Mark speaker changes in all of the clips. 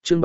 Speaker 1: chương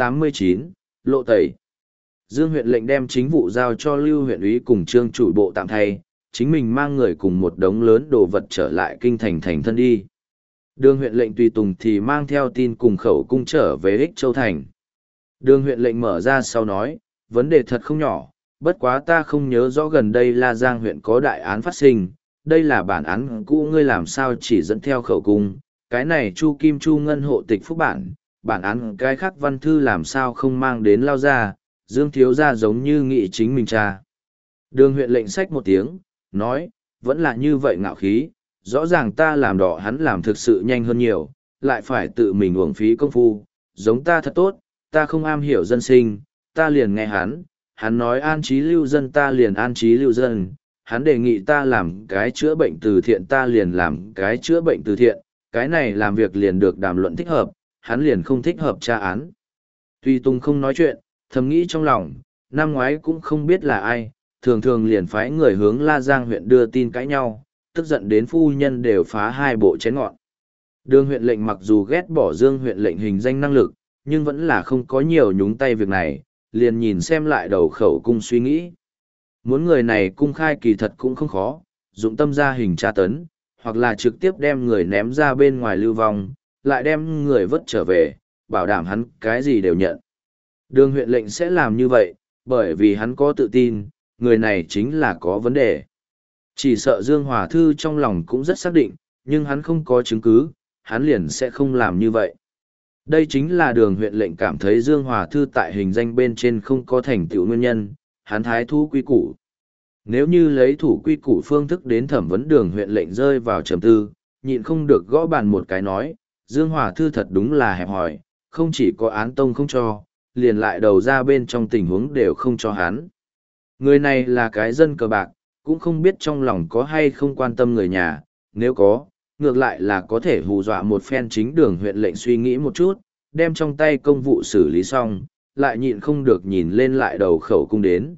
Speaker 1: 789, lộ tẩy. Dương huyện lệnh đem chính vụ giao cho Lưu huyện úy cùng Trương chủ bộ tạm thay, chính mình mang người cùng một đống lớn đồ vật trở lại kinh thành thành thân đi. Đường huyện lệnh tùy tùng thì mang theo tin cùng khẩu cung trở về Ích Châu thành. Đường huyện lệnh mở ra sau nói, vấn đề thật không nhỏ, bất quá ta không nhớ rõ gần đây La Giang huyện có đại án phát sinh, đây là bản án cũ, ngươi làm sao chỉ dẫn theo khẩu cung, cái này Chu Kim Chu Ngân hộ tịch phúc bản án cái khác văn thư làm sao không mang đến lao ra, Dương thiếu gia giống như nghị chính mình cha. Đường huyện lệnh xách một tiếng, nói, vẫn là như vậy ngạo khí, rõ ràng ta làm đỏ hắn làm thực sự nhanh hơn nhiều, lại phải tự mình uổng phí công phu, giống ta thật tốt, ta không am hiểu dân sinh, ta liền nghe hắn nói an trí lưu dân ta liền an trí lưu dân, hắn đề nghị ta làm cái chữa bệnh từ thiện ta liền làm cái chữa bệnh từ thiện, cái này làm việc liền được đàm luận thích hợp, hắn liền không thích hợp tra án. Tuy Tùng không nói chuyện, thầm nghĩ trong lòng, năm ngoái cũng không biết là ai, thường thường liền phái người hướng La Giang huyện đưa tin cãi nhau, tức giận đến phu nhân đều phá hai bộ chén ngọn. Đường huyện lệnh mặc dù ghét bỏ Dương huyện lệnh hình danh năng lực, nhưng vẫn là không có nhiều nhúng tay việc này, liền nhìn xem lại đầu khẩu cung suy nghĩ. Muốn người này cung khai kỳ thật cũng không khó, dụng tâm ra hình tra tấn, hoặc là trực tiếp đem người ném ra bên ngoài lưu vong, lại đem người vớt trở về, bảo đảm hắn cái gì đều nhận. Đường huyện lệnh sẽ làm như vậy, bởi vì hắn có tự tin, người này chính là có vấn đề. Chỉ sợ Dương Hòa Thư trong lòng cũng rất xác định, nhưng hắn không có chứng cứ, hắn liền sẽ không làm như vậy. Đây chính là đường huyện lệnh cảm thấy Dương Hòa Thư tại hình danh bên trên không có thành tựu nguyên nhân, hắn thái thú quy củ. Nếu như lấy thủ quy củ phương thức đến thẩm vấn đường huyện lệnh rơi vào trầm tư, nhịn không được gõ bàn một cái nói, Dương Hòa Thư thật đúng là hẹp hòi, không chỉ có án tông không cho, liền lại đầu ra bên trong tình huống đều không cho hắn. Người này là cái dân cờ bạc, cũng không biết trong lòng có hay không quan tâm người nhà, nếu có, ngược lại là có thể hù dọa một phen. Chính đường huyện lệnh suy nghĩ một chút, đem trong tay công vụ xử lý xong, lại nhịn không được nhìn lên lại đầu khẩu cung đến,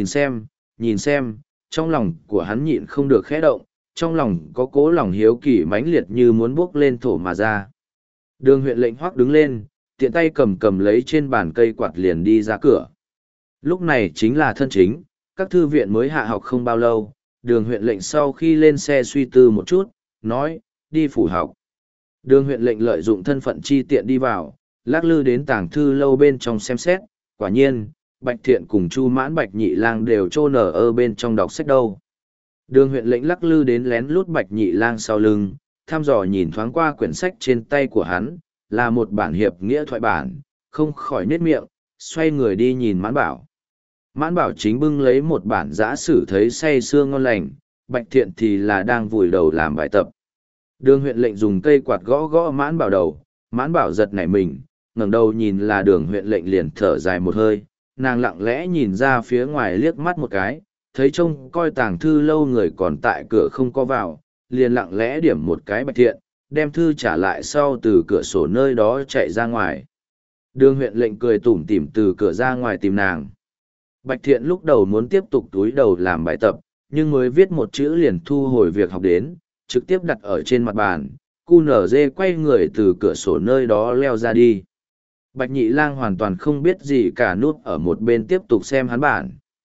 Speaker 1: nhìn xem, trong lòng của hắn nhịn không được khẽ động, trong lòng có cố lòng hiếu kỳ mãnh liệt như muốn bước lên thổ mà ra. Đường huyện lệnh hoắc đứng lên, tiện tay cầm lấy trên bàn cây quạt liền đi ra cửa. Lúc này chính là thân chính, các thư viện mới hạ học không bao lâu, đường huyện lệnh sau khi lên xe suy tư một chút, nói, đi phủ học. Đường huyện lệnh lợi dụng thân phận chi tiện đi vào, lắc lư đến tàng thư lâu bên trong xem xét, quả nhiên, Bạch Thiện cùng Chu Mãn Bạch Nhị Lang đều chôn ở bên trong đọc sách đâu. Đường huyện lệnh lắc lư đến lén lút Bạch Nhị Lang sau lưng, thăm dò nhìn thoáng qua quyển sách trên tay của hắn, là một bản hiệp nghĩa thoại bản, không khỏi nhếch miệng, xoay người đi nhìn Mãn Bảo. Mãn Bảo chính bưng lấy một bản giã sử thấy say sưa ngon lành, Bạch Thiện thì là đang vùi đầu làm bài tập. Đường huyện lệnh dùng cây quạt gõ gõ Mãn Bảo đầu, Mãn Bảo giật nảy mình, ngẩng đầu nhìn là đường huyện lệnh liền thở dài một hơi, nàng lặng lẽ nhìn ra phía ngoài liếc mắt một cái, thấy trông coi tàng thư lâu người còn tại cửa không có vào, liền lặng lẽ điểm một cái Bạch Thiện, đem thư trả lại sau từ cửa sổ nơi đó chạy ra ngoài. Đường huyện lệnh cười tủm tỉm từ cửa ra ngoài tìm nàng. Bạch Thiện lúc đầu muốn tiếp tục túi đầu làm bài tập, nhưng mới viết một chữ liền thu hồi việc học đến, trực tiếp đặt ở trên mặt bàn, QNZ quay người từ cửa sổ nơi đó leo ra đi. Bạch Nhị Lang hoàn toàn không biết gì cả, núp ở một bên tiếp tục xem hắn bản.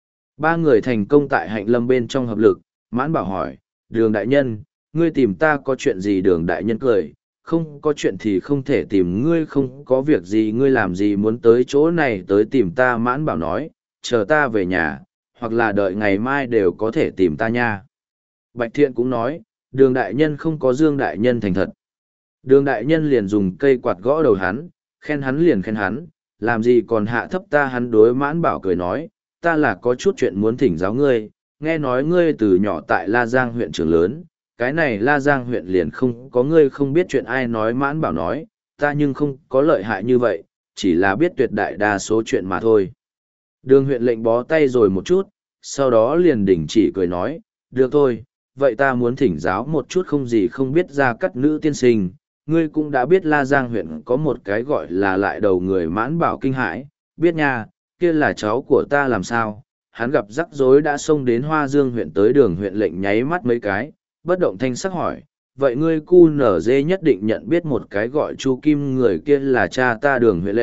Speaker 1: Ba người thành công tại Hạnh Lâm bên trong hợp lực, Mãn Bảo hỏi, Đường đại nhân, ngươi tìm ta có chuyện gì? Đường đại nhân cười, không có chuyện thì không thể tìm ngươi, không có việc gì ngươi làm gì muốn tới chỗ này tới tìm ta? Mãn Bảo nói, chờ ta về nhà, hoặc là đợi ngày mai đều có thể tìm ta nha. Bạch Thiện cũng nói, Đường đại nhân không có Dương đại nhân thành thật. Đường đại nhân liền dùng cây quạt gõ đầu hắn, khen hắn liền khen hắn, làm gì còn hạ thấp ta? Hắn đối Mãn Bảo cười nói, ta là có chút chuyện muốn thỉnh giáo ngươi, nghe nói ngươi từ nhỏ tại La Giang huyện trưởng lớn, cái này La Giang huyện liền không có ngươi không biết chuyện. Ai nói? Mãn Bảo nói, ta nhưng không có lợi hại như vậy, chỉ là biết tuyệt đại đa số chuyện mà thôi. Đường huyện lệnh bó tay rồi một chút, sau đó liền đình chỉ cười nói, được thôi, vậy ta muốn thỉnh giáo một chút không gì không biết. Gia Cát Nữ tiên sinh, ngươi cũng đã biết La Giang huyện có một cái gọi là lại đầu người. Mãn Bảo kinh hãi, biết nha, kia là cháu của ta. Làm sao? Hắn gặp rắc rối đã xông đến Hoa Dương huyện tới. Đường huyện lệnh nháy mắt mấy cái, bất động thanh sắc hỏi, vậy ngươi QNZ nhất định nhận biết một cái gọi Chu Kim, người kia là cha ta? Đường huyện lệnh,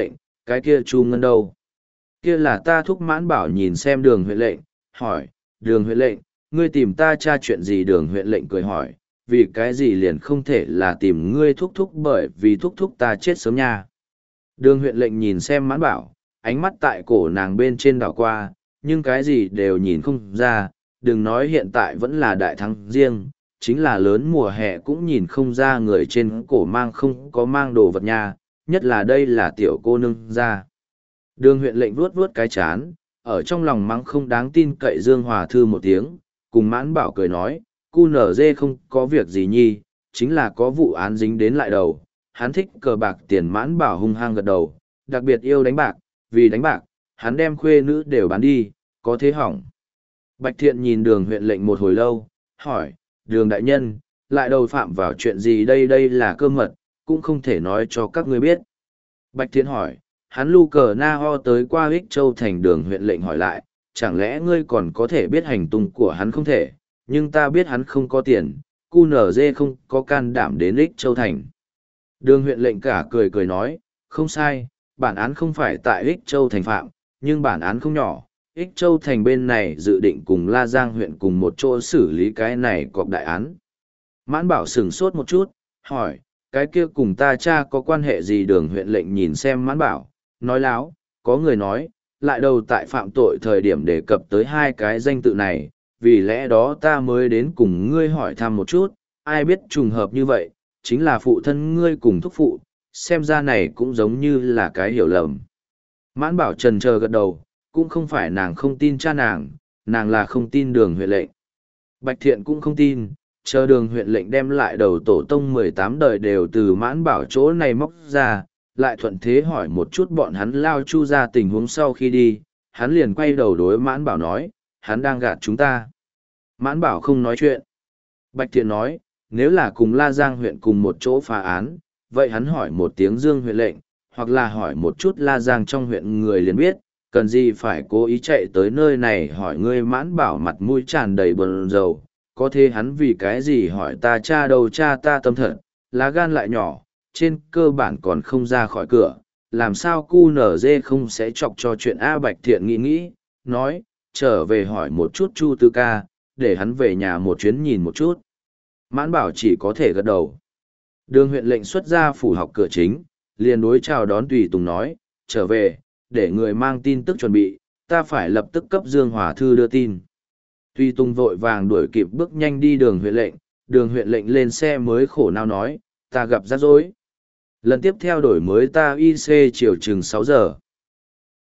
Speaker 1: cái kia Chu Ngân đâu? Kia là ta thúc Mãn Bảo nhìn xem Đường huyện lệnh, hỏi, Đường huyện lệnh, ngươi tìm ta tra chuyện gì? Đường huyện lệnh cười hỏi, vì cái gì liền không thể là tìm ngươi thúc thúc, bởi vì thúc thúc ta chết sớm nha. Đường huyện lệnh nhìn xem Mãn Bảo, ánh mắt tại cổ nàng bên trên đảo qua, nhưng cái gì đều nhìn không ra, đừng nói hiện tại vẫn là đại thắng riêng, chính là lớn mùa hè cũng nhìn không ra người trên cổ mang không có mang đồ vật nha, nhất là đây là tiểu cô nương ra. Đường huyện lệnh vuốt vuốt cái chán, ở trong lòng mắng không đáng tin cậy Dương Hòa Thư một tiếng, cùng Mãn Bảo cười nói, cu nở dê không có việc gì nhi, chính là có vụ án dính đến lại đầu, hắn thích cờ bạc tiền. Mãn Bảo hung hăng gật đầu, đặc biệt yêu đánh bạc, vì đánh bạc, hắn đem khuê nữ đều bán đi, có thế hỏng. Bạch Thiện nhìn Đường huyện lệnh một hồi lâu, hỏi, Đường đại nhân, lại đầu phạm vào chuyện gì đây? Đây là cơ mật, cũng không thể nói cho các ngươi biết. Bạch Thiện hỏi, hắn lu cờ na ho tới qua Ích Châu thành. Đường huyện lệnh hỏi lại, chẳng lẽ ngươi còn có thể biết hành tung của hắn? Không thể, nhưng ta biết hắn không có tiền, cu nở dê không có can đảm đến Ích Châu thành. Đường huyện lệnh cả cười cười nói, không sai, bản án không phải tại Ích Châu thành phạm, nhưng bản án không nhỏ. Ích Châu thành bên này dự định cùng La Giang huyện cùng một chỗ xử lý cái này cọp đại án. Mãn Bảo sửng sốt một chút, hỏi, cái kia cùng ta cha có quan hệ gì? Đường huyện lệnh nhìn xem Mãn Bảo, nói láo, có người nói, lại đầu tại phạm tội thời điểm đề cập tới hai cái danh tự này, vì lẽ đó ta mới đến cùng ngươi hỏi thăm một chút, ai biết trùng hợp như vậy, chính là phụ thân ngươi cùng thúc phụ, xem ra này cũng giống như là cái hiểu lầm. Mãn Bảo trần chờ gật đầu, cũng không phải nàng không tin cha nàng là không tin Đường huyện lệnh. Bạch Thiện cũng không tin, chờ Đường huyện lệnh đem lại đầu tổ tông 18 đời đều từ Mãn Bảo chỗ này móc ra, lại thuận thế hỏi một chút bọn hắn Lao Chu ra tình huống. Sau khi đi, hắn liền quay đầu đối Mãn Bảo nói, hắn đang gạt chúng ta. Mãn Bảo không nói chuyện. Bạch Thiện nói, nếu là cùng La Giang huyện cùng một chỗ phá án, vậy hắn hỏi một tiếng Dương huyện lệnh, hoặc là hỏi một chút La Giang trong huyện người liền biết, cần gì phải cố ý chạy tới nơi này hỏi ngươi? Mãn Bảo mặt mũi tràn đầy buồn rầu, có thế hắn vì cái gì hỏi ta cha đâu? Cha ta tâm thật, lá gan lại nhỏ, trên cơ bản còn không ra khỏi cửa, làm sao cu nở dê không sẽ chọc cho chuyện? A Bạch Thiện nghĩ, nói, trở về hỏi một chút Chu Tư ca, để hắn về nhà một chuyến nhìn một chút. Mãn Bảo chỉ có thể gật đầu. Đường huyện lệnh xuất ra phủ học cửa chính, liền đối chào đón tùy tùng nói, trở về, để người mang tin tức chuẩn bị, ta phải lập tức cấp Dương Hòa Thư đưa tin. Tùy tùng vội vàng đuổi kịp bước nhanh đi. Đường huyện lệnh lên xe mới khổ não nói, ta gặp rắc rối. Lần tiếp theo đổi mới ta IC chiều chừng 6 giờ.